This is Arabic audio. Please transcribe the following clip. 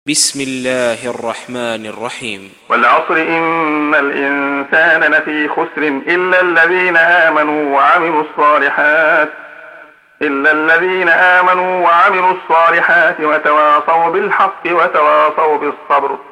بسم الله الرحمن الرحيم. والعصر إن الإنسان لفي خسر إلا الذين آمنوا وعملوا الصالحات وتواصوا بالحق وتواصوا بالصبر